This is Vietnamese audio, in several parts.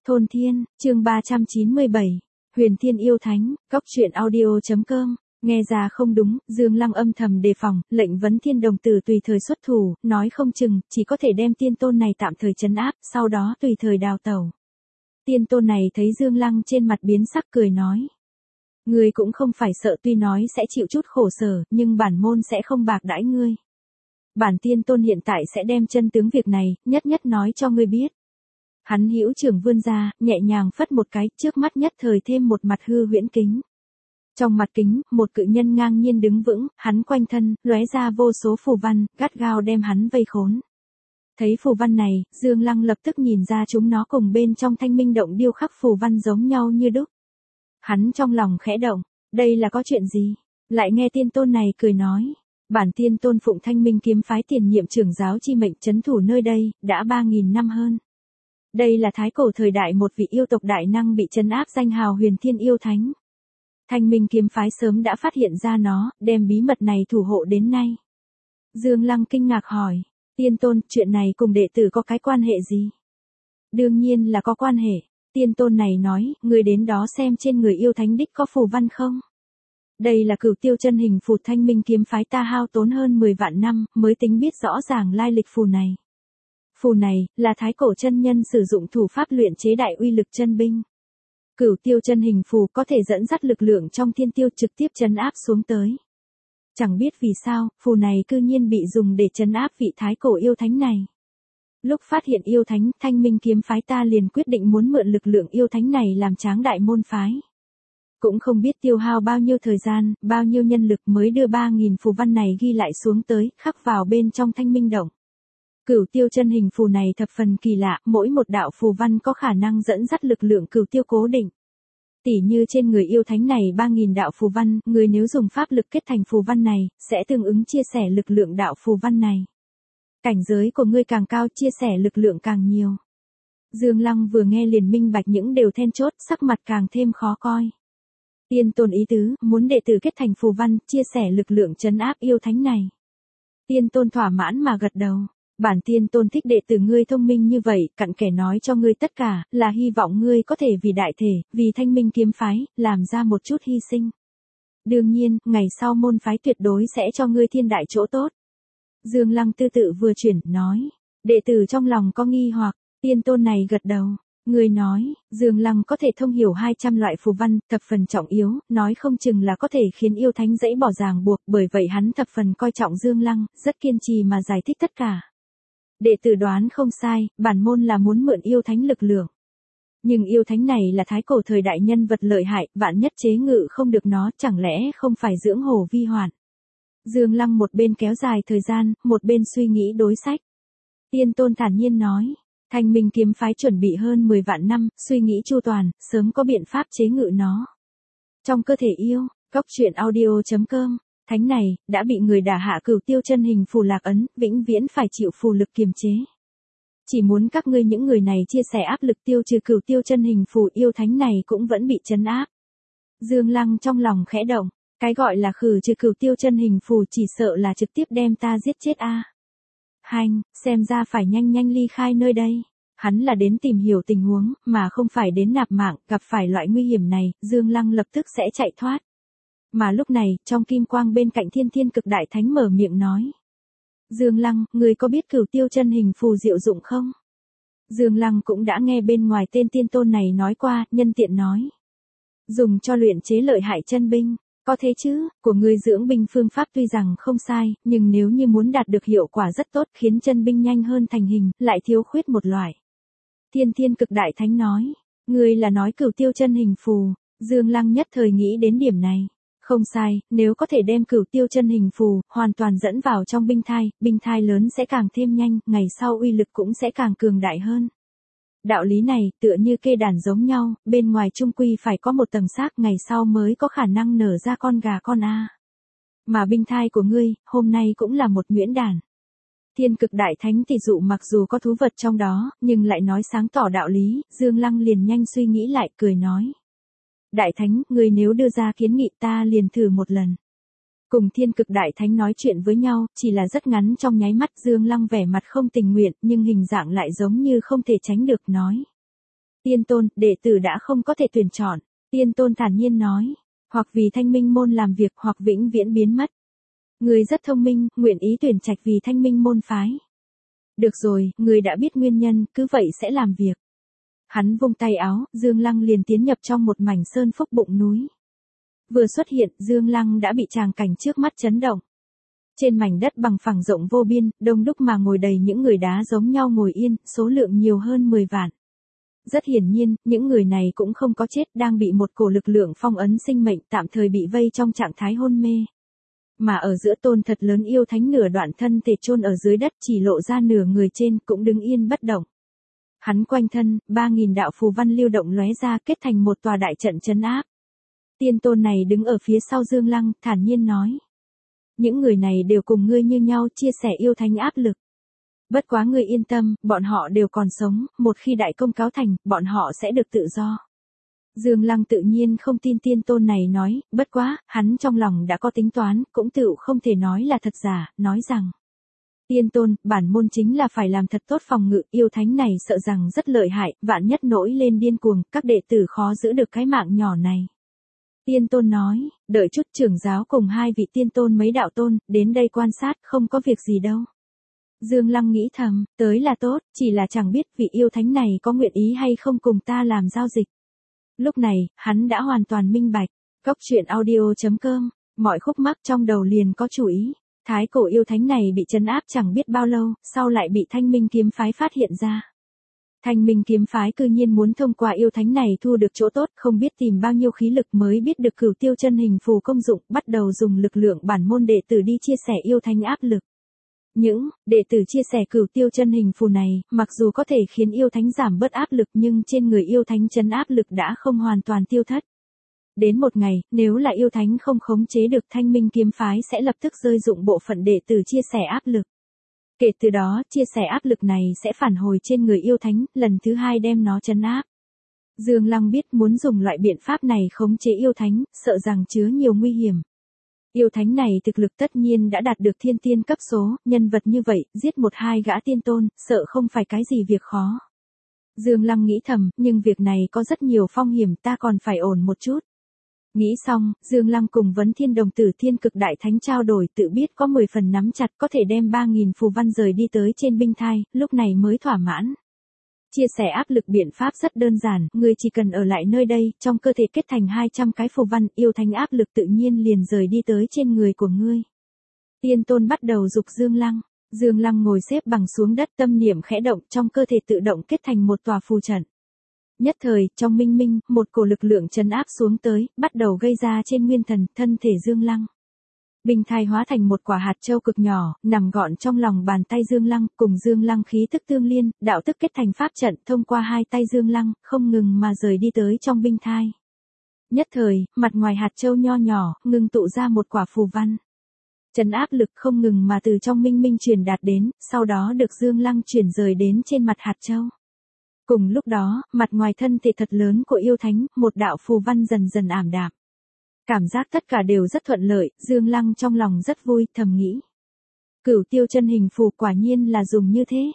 Thôn Thiên, chương 397, Huyền Thiên Yêu Thánh, Cóc Truyện Audio.com. Nghe ra không đúng, Dương Lăng âm thầm đề phòng, lệnh Vấn Thiên đồng tử tùy thời xuất thủ, nói không chừng, chỉ có thể đem tiên tôn này tạm thời trấn áp, sau đó tùy thời đào tẩu. Tiên tôn này thấy Dương Lăng trên mặt biến sắc cười nói. Ngươi cũng không phải sợ, tuy nói sẽ chịu chút khổ sở, nhưng bản môn sẽ không bạc đãi ngươi. Bản tiên tôn hiện tại sẽ đem chân tướng việc này, nhất nhất nói cho ngươi biết. Hắn hữu trưởng vươn ra, nhẹ nhàng phất một cái, trước mắt nhất thời thêm một mặt hư huyễn kính. Trong mặt kính, một cự nhân ngang nhiên đứng vững, hắn quanh thân, lóe ra vô số phù văn, gắt gao đem hắn vây khốn. Thấy phù văn này, Dương Lăng lập tức nhìn ra chúng nó cùng bên trong Thanh Minh động điêu khắc phù văn giống nhau như đúc. Hắn trong lòng khẽ động, đây là có chuyện gì? Lại nghe tiên tôn này cười nói. Bản tiên tôn phụng Thanh Minh kiếm phái tiền nhiệm trưởng giáo chi mệnh trấn thủ nơi đây, đã 3.000 năm hơn. Đây là thái cổ thời đại một vị yêu tộc đại năng bị trấn áp danh hào Huyền Thiên Yêu Thánh. Thanh Minh kiếm phái sớm đã phát hiện ra nó, đem bí mật này thủ hộ đến nay. Dương Lăng kinh ngạc hỏi, tiên tôn, chuyện này cùng đệ tử có cái quan hệ gì? Đương nhiên là có quan hệ. Tiên tôn này nói, người đến đó xem trên người yêu thánh đích có phù văn không? Đây là Cửu Tiêu chân hình phù, Thanh Minh kiếm phái ta hao tốn hơn 10 vạn năm, mới tính biết rõ ràng lai lịch phù này. Phù này, là thái cổ chân nhân sử dụng thủ pháp luyện chế đại uy lực chân binh. Cửu Tiêu chân hình phù có thể dẫn dắt lực lượng trong thiên tiêu trực tiếp trấn áp xuống tới. Chẳng biết vì sao, phù này cư nhiên bị dùng để trấn áp vị thái cổ yêu thánh này. Lúc phát hiện yêu thánh, Thanh Minh kiếm phái ta liền quyết định muốn mượn lực lượng yêu thánh này làm tráng đại môn phái. Cũng không biết tiêu hao bao nhiêu thời gian, bao nhiêu nhân lực mới đưa 3.000 phù văn này ghi lại xuống tới, khắc vào bên trong Thanh Minh động. Cửu Tiêu chân hình phù này thập phần kỳ lạ, mỗi một đạo phù văn có khả năng dẫn dắt lực lượng cửu tiêu cố định. Tỉ như trên người yêu thánh này 3.000 đạo phù văn, người nếu dùng pháp lực kết thành phù văn này, sẽ tương ứng chia sẻ lực lượng đạo phù văn này. Cảnh giới của ngươi càng cao, chia sẻ lực lượng càng nhiều. Dương Lăng vừa nghe liền minh bạch những điều then chốt, sắc mặt càng thêm khó coi. Tiên tôn ý tứ, muốn đệ tử kết thành phù văn, chia sẻ lực lượng trấn áp yêu thánh này. Tiên tôn thỏa mãn mà gật đầu. Bản tiên tôn thích đệ tử ngươi thông minh như vậy, cặn kẽ nói cho ngươi tất cả, là hy vọng ngươi có thể vì đại thể, vì Thanh Minh kiếm phái, làm ra một chút hy sinh. Đương nhiên, ngày sau môn phái tuyệt đối sẽ cho ngươi thiên đại chỗ tốt. Dương Lăng tư tự vừa chuyển, nói. Đệ tử trong lòng có nghi hoặc, tiên tôn này gật đầu. Người nói, Dương Lăng có thể thông hiểu 200 loại phù văn, thập phần trọng yếu, nói không chừng là có thể khiến yêu thánh dễ bỏ ràng buộc, bởi vậy hắn thập phần coi trọng Dương Lăng, rất kiên trì mà giải thích tất cả. Đệ tử đoán không sai, bản môn là muốn mượn yêu thánh lực lượng. Nhưng yêu thánh này là thái cổ thời đại nhân vật lợi hại, vạn nhất chế ngự không được nó, chẳng lẽ không phải dưỡng hổ vi hoạn. Dương Lăng một bên kéo dài thời gian, một bên suy nghĩ đối sách. Tiên tôn thản nhiên nói. Thanh Minh kiếm phái chuẩn bị hơn 10 vạn năm, suy nghĩ chu toàn, sớm có biện pháp chế ngự nó. Trong cơ thể yêu, Cóc Truyện Audio.com, thánh này, đã bị người đả hạ Cửu Tiêu chân hình phù lạc ấn, vĩnh viễn phải chịu phù lực kiềm chế. Chỉ muốn các ngươi những người này chia sẻ áp lực tiêu trừ Cửu Tiêu chân hình phù, yêu thánh này cũng vẫn bị trấn áp. Dương Lăng trong lòng khẽ động, cái gọi là khử trừ Cửu Tiêu chân hình phù chỉ sợ là trực tiếp đem ta giết chết a. Hành, xem ra phải nhanh nhanh ly khai nơi đây. Hắn là đến tìm hiểu tình huống, mà không phải đến nạp mạng, gặp phải loại nguy hiểm này, Dương Lăng lập tức sẽ chạy thoát. Mà lúc này, trong kim quang bên cạnh Thiên Thiên Cực Đại Thánh mở miệng nói. Dương Lăng, người có biết Cửu Tiêu chân hình phù diệu dụng không? Dương Lăng cũng đã nghe bên ngoài tên tiên tôn này nói qua, nhân tiện nói. Dùng cho luyện chế lợi hại chân binh. Có thế chứ, của ngươi dưỡng binh phương pháp tuy rằng không sai, nhưng nếu như muốn đạt được hiệu quả rất tốt khiến chân binh nhanh hơn thành hình, lại thiếu khuyết một loại. Thiên Thiên Cực Đại Thánh nói, ngươi là nói Cửu Tiêu chân hình phù, Dương Lăng nhất thời nghĩ đến điểm này. Không sai, nếu có thể đem Cửu Tiêu chân hình phù, hoàn toàn dẫn vào trong binh thai lớn sẽ càng thêm nhanh, ngày sau uy lực cũng sẽ càng cường đại hơn. Đạo lý này, tựa như kê đàn giống nhau, bên ngoài chung quy phải có một tầng xác, ngày sau mới có khả năng nở ra con gà con a. Mà binh thai của ngươi, hôm nay cũng là một nhuyễn đàn. Thiên Cực Đại Thánh tỷ dụ mặc dù có thú vật trong đó, nhưng lại nói sáng tỏ đạo lý, Dương Lăng liền nhanh suy nghĩ lại, cười nói. Đại Thánh, ngươi nếu đưa ra kiến nghị ta liền thử một lần. Cùng Thiên Cực Đại Thánh nói chuyện với nhau, chỉ là rất ngắn trong nháy mắt, Dương Lăng vẻ mặt không tình nguyện, nhưng hình dạng lại giống như không thể tránh được, nói. Tiên tôn, đệ tử đã không có thể tuyển chọn. Tiên tôn thản nhiên nói. Hoặc vì Thanh Minh môn làm việc hoặc vĩnh viễn biến mất. Người rất thông minh, nguyện ý tuyển trạch vì Thanh Minh môn phái. Được rồi, người đã biết nguyên nhân, cứ vậy sẽ làm việc. Hắn vung tay áo, Dương Lăng liền tiến nhập trong một mảnh sơn phúc bụng núi. Vừa xuất hiện, Dương Lăng đã bị tràng cảnh trước mắt chấn động. Trên mảnh đất bằng phẳng rộng vô biên, đông đúc mà ngồi đầy những người đá giống nhau ngồi yên, số lượng nhiều hơn 10 vạn. Rất hiển nhiên, những người này cũng không có chết, đang bị một cổ lực lượng phong ấn sinh mệnh tạm thời bị vây trong trạng thái hôn mê. Mà ở giữa tôn thật lớn yêu thánh nửa đoạn thân thể chôn ở dưới đất chỉ lộ ra nửa người trên cũng đứng yên bất động. Hắn quanh thân, 3.000 đạo phù văn lưu động lóe ra kết thành một tòa đại trận trấn áp. Tiên tôn này đứng ở phía sau Dương Lăng, thản nhiên nói. Những người này đều cùng ngươi như nhau chia sẻ yêu thánh áp lực. Bất quá ngươi yên tâm, bọn họ đều còn sống, một khi đại công cáo thành, bọn họ sẽ được tự do. Dương Lăng tự nhiên không tin tiên tôn này nói, bất quá, hắn trong lòng đã có tính toán, cũng tự không thể nói là thật giả, nói rằng. Tiên tôn, bản môn chính là phải làm thật tốt phòng ngự, yêu thánh này sợ rằng rất lợi hại, vạn nhất nổi lên điên cuồng, các đệ tử khó giữ được cái mạng nhỏ này. Tiên tôn nói, đợi chút trưởng giáo cùng hai vị tiên tôn mấy đạo tôn, đến đây quan sát, không có việc gì đâu. Dương Lăng nghĩ thầm, tới là tốt, chỉ là chẳng biết vị yêu thánh này có nguyện ý hay không cùng ta làm giao dịch. Lúc này, hắn đã hoàn toàn minh bạch. Cốc truyện audio.com, mọi khúc mắc trong đầu liền có chủ ý. Thái cổ yêu thánh này bị trấn áp chẳng biết bao lâu, sau lại bị Thanh Minh kiếm phái phát hiện ra. Thanh Minh kiếm phái cư nhiên muốn thông qua yêu thánh này thu được chỗ tốt, không biết tìm bao nhiêu khí lực mới biết được Cửu Tiêu chân hình phù công dụng, bắt đầu dùng lực lượng bản môn đệ tử đi chia sẻ yêu thánh áp lực. Những đệ tử chia sẻ Cửu Tiêu chân hình phù này, mặc dù có thể khiến yêu thánh giảm bớt áp lực nhưng trên người yêu thánh trấn áp lực đã không hoàn toàn tiêu thất. Đến một ngày, nếu là yêu thánh không khống chế được Thanh Minh kiếm phái sẽ lập tức rơi dụng bộ phận đệ tử chia sẻ áp lực. Kể từ đó, chia sẻ áp lực này sẽ phản hồi trên người yêu thánh, lần thứ hai đem nó trấn áp. Dương Lăng biết muốn dùng loại biện pháp này khống chế yêu thánh, sợ rằng chứa nhiều nguy hiểm. Yêu thánh này thực lực tất nhiên đã đạt được thiên tiên cấp số, nhân vật như vậy, giết một hai gã tiên tôn, sợ không phải cái gì việc khó. Dương Lăng nghĩ thầm, nhưng việc này có rất nhiều phong hiểm, ta còn phải ổn một chút. Nghĩ xong, Dương Lăng cùng Vấn Thiên đồng tử Thiên Cực Đại Thánh trao đổi, tự biết có 10 phần nắm chặt có thể đem 3.000 phù văn rời đi tới trên binh thai, lúc này mới thỏa mãn. Chia sẻ áp lực biện pháp rất đơn giản, ngươi chỉ cần ở lại nơi đây, trong cơ thể kết thành 200 cái phù văn, yêu thánh áp lực tự nhiên liền rời đi tới trên người của ngươi. Tiên tôn bắt đầu dục Dương Lăng. Dương Lăng ngồi xếp bằng xuống đất, tâm niệm khẽ động, trong cơ thể tự động kết thành một tòa phù trận. Nhất thời, trong minh minh, một cổ lực lượng trấn áp xuống tới, bắt đầu gây ra trên nguyên thần, thân thể Dương Lăng. Bình thai hóa thành một quả hạt châu cực nhỏ, nằm gọn trong lòng bàn tay Dương Lăng, cùng Dương Lăng khí tức tương liên, đạo tức kết thành pháp trận, thông qua hai tay Dương Lăng, không ngừng mà rời đi tới trong binh thai. Nhất thời, mặt ngoài hạt châu nho nhỏ, ngừng tụ ra một quả phù văn. Trấn áp lực không ngừng mà từ trong minh minh truyền đạt đến, sau đó được Dương Lăng chuyển rời đến trên mặt hạt châu. Cùng lúc đó, mặt ngoài thân thể thật lớn của yêu thánh, một đạo phù văn dần dần ảm đạm. Cảm giác tất cả đều rất thuận lợi, Dương Lăng trong lòng rất vui, thầm nghĩ. Cửu Tiêu chân hình phù quả nhiên là dùng như thế.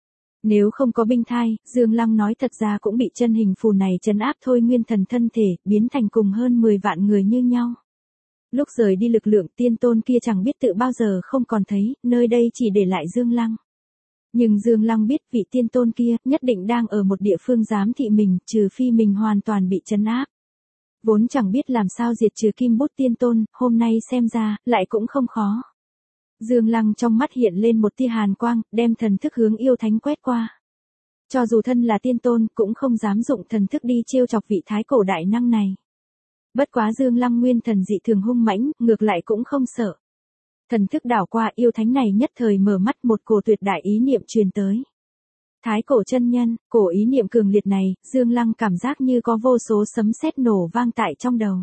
Nếu không có binh thai, Dương Lăng nói thật ra cũng bị chân hình phù này trấn áp thôi nguyên thần thân thể, biến thành cùng hơn 10 vạn người như nhau. Lúc rời đi lực lượng tiên tôn kia chẳng biết tự bao giờ không còn thấy, nơi đây chỉ để lại Dương Lăng. Nhưng Dương Lăng biết vị tiên tôn kia nhất định đang ở một địa phương giám thị mình, trừ phi mình hoàn toàn bị trấn áp. Vốn chẳng biết làm sao diệt trừ Kim Bút tiên tôn, hôm nay xem ra, lại cũng không khó. Dương Lăng trong mắt hiện lên một tia hàn quang, đem thần thức hướng yêu thánh quét qua. Cho dù thân là tiên tôn, cũng không dám dụng thần thức đi trêu chọc vị thái cổ đại năng này. Bất quá Dương Lăng nguyên thần dị thường hung mãnh, ngược lại cũng không sợ. Thần thức đảo qua yêu thánh này nhất thời mở mắt, một cổ tuyệt đại ý niệm truyền tới. Thái cổ chân nhân, cổ ý niệm cường liệt này, Dương Lăng cảm giác như có vô số sấm sét nổ vang tại trong đầu.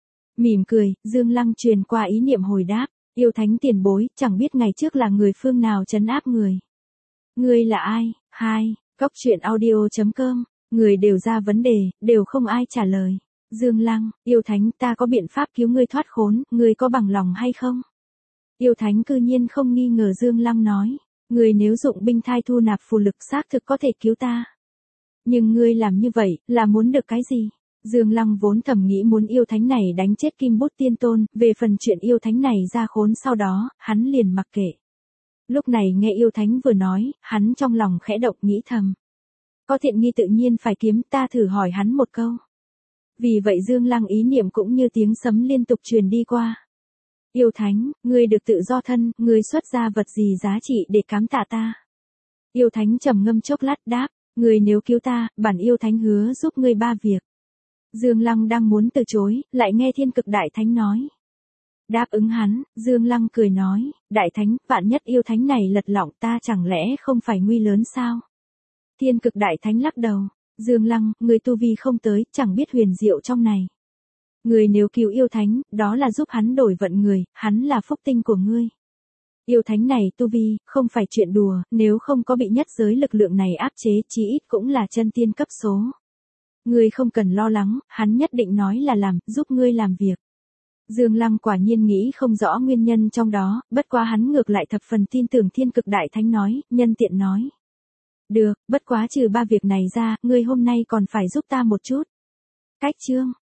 Mỉm cười, Dương Lăng truyền qua ý niệm hồi đáp, yêu thánh tiền bối, chẳng biết ngày trước là người phương nào trấn áp người. Ngươi là ai? Hai, Cốc truyện audio.com, người đều ra vấn đề, đều không ai trả lời. Dương Lăng, yêu thánh, ta có biện pháp cứu ngươi thoát khốn, ngươi có bằng lòng hay không? Yêu thánh cư nhiên không nghi ngờ Dương Lăng nói, người nếu dụng binh thai thu nạp phù lực xác thực có thể cứu ta. Nhưng ngươi làm như vậy, là muốn được cái gì? Dương Lăng vốn thầm nghĩ muốn yêu thánh này đánh chết Kim Bút Tiên Tôn, về phần chuyện yêu thánh này ra khốn sau đó, hắn liền mặc kệ. Lúc này nghe yêu thánh vừa nói, hắn trong lòng khẽ động nghĩ thầm. Có thiện nghi tự nhiên phải kiếm, ta thử hỏi hắn một câu. Vì vậy Dương Lăng ý niệm cũng như tiếng sấm liên tục truyền đi qua. Yêu thánh, ngươi được tự do thân, ngươi xuất ra vật gì giá trị để cám tạ ta? Yêu thánh trầm ngâm chốc lát đáp, ngươi nếu cứu ta, bản yêu thánh hứa giúp ngươi 3 việc. Dương Lăng đang muốn từ chối, lại nghe Thiên Cực Đại Thánh nói. Đáp ứng hắn, Dương Lăng cười nói, Đại Thánh, vạn nhất yêu thánh này lật lọng ta chẳng lẽ không phải nguy lớn sao? Thiên Cực Đại Thánh lắc đầu, Dương Lăng, người tu vi không tới, chẳng biết huyền diệu trong này. Người nếu cứu yêu thánh, đó là giúp hắn đổi vận người, hắn là phúc tinh của ngươi. Yêu thánh này tu vi, không phải chuyện đùa, nếu không có bị nhất giới lực lượng này áp chế, chí ít cũng là chân tiên cấp số. Ngươi không cần lo lắng, hắn nhất định nói là làm, giúp ngươi làm việc. Dương Lăng quả nhiên nghĩ không rõ nguyên nhân trong đó, bất quá hắn ngược lại thập phần tin tưởng Thiên Cực Đại Thánh nói, nhân tiện nói. Được, bất quá trừ 3 việc này ra, ngươi hôm nay còn phải giúp ta một chút. Cách chương.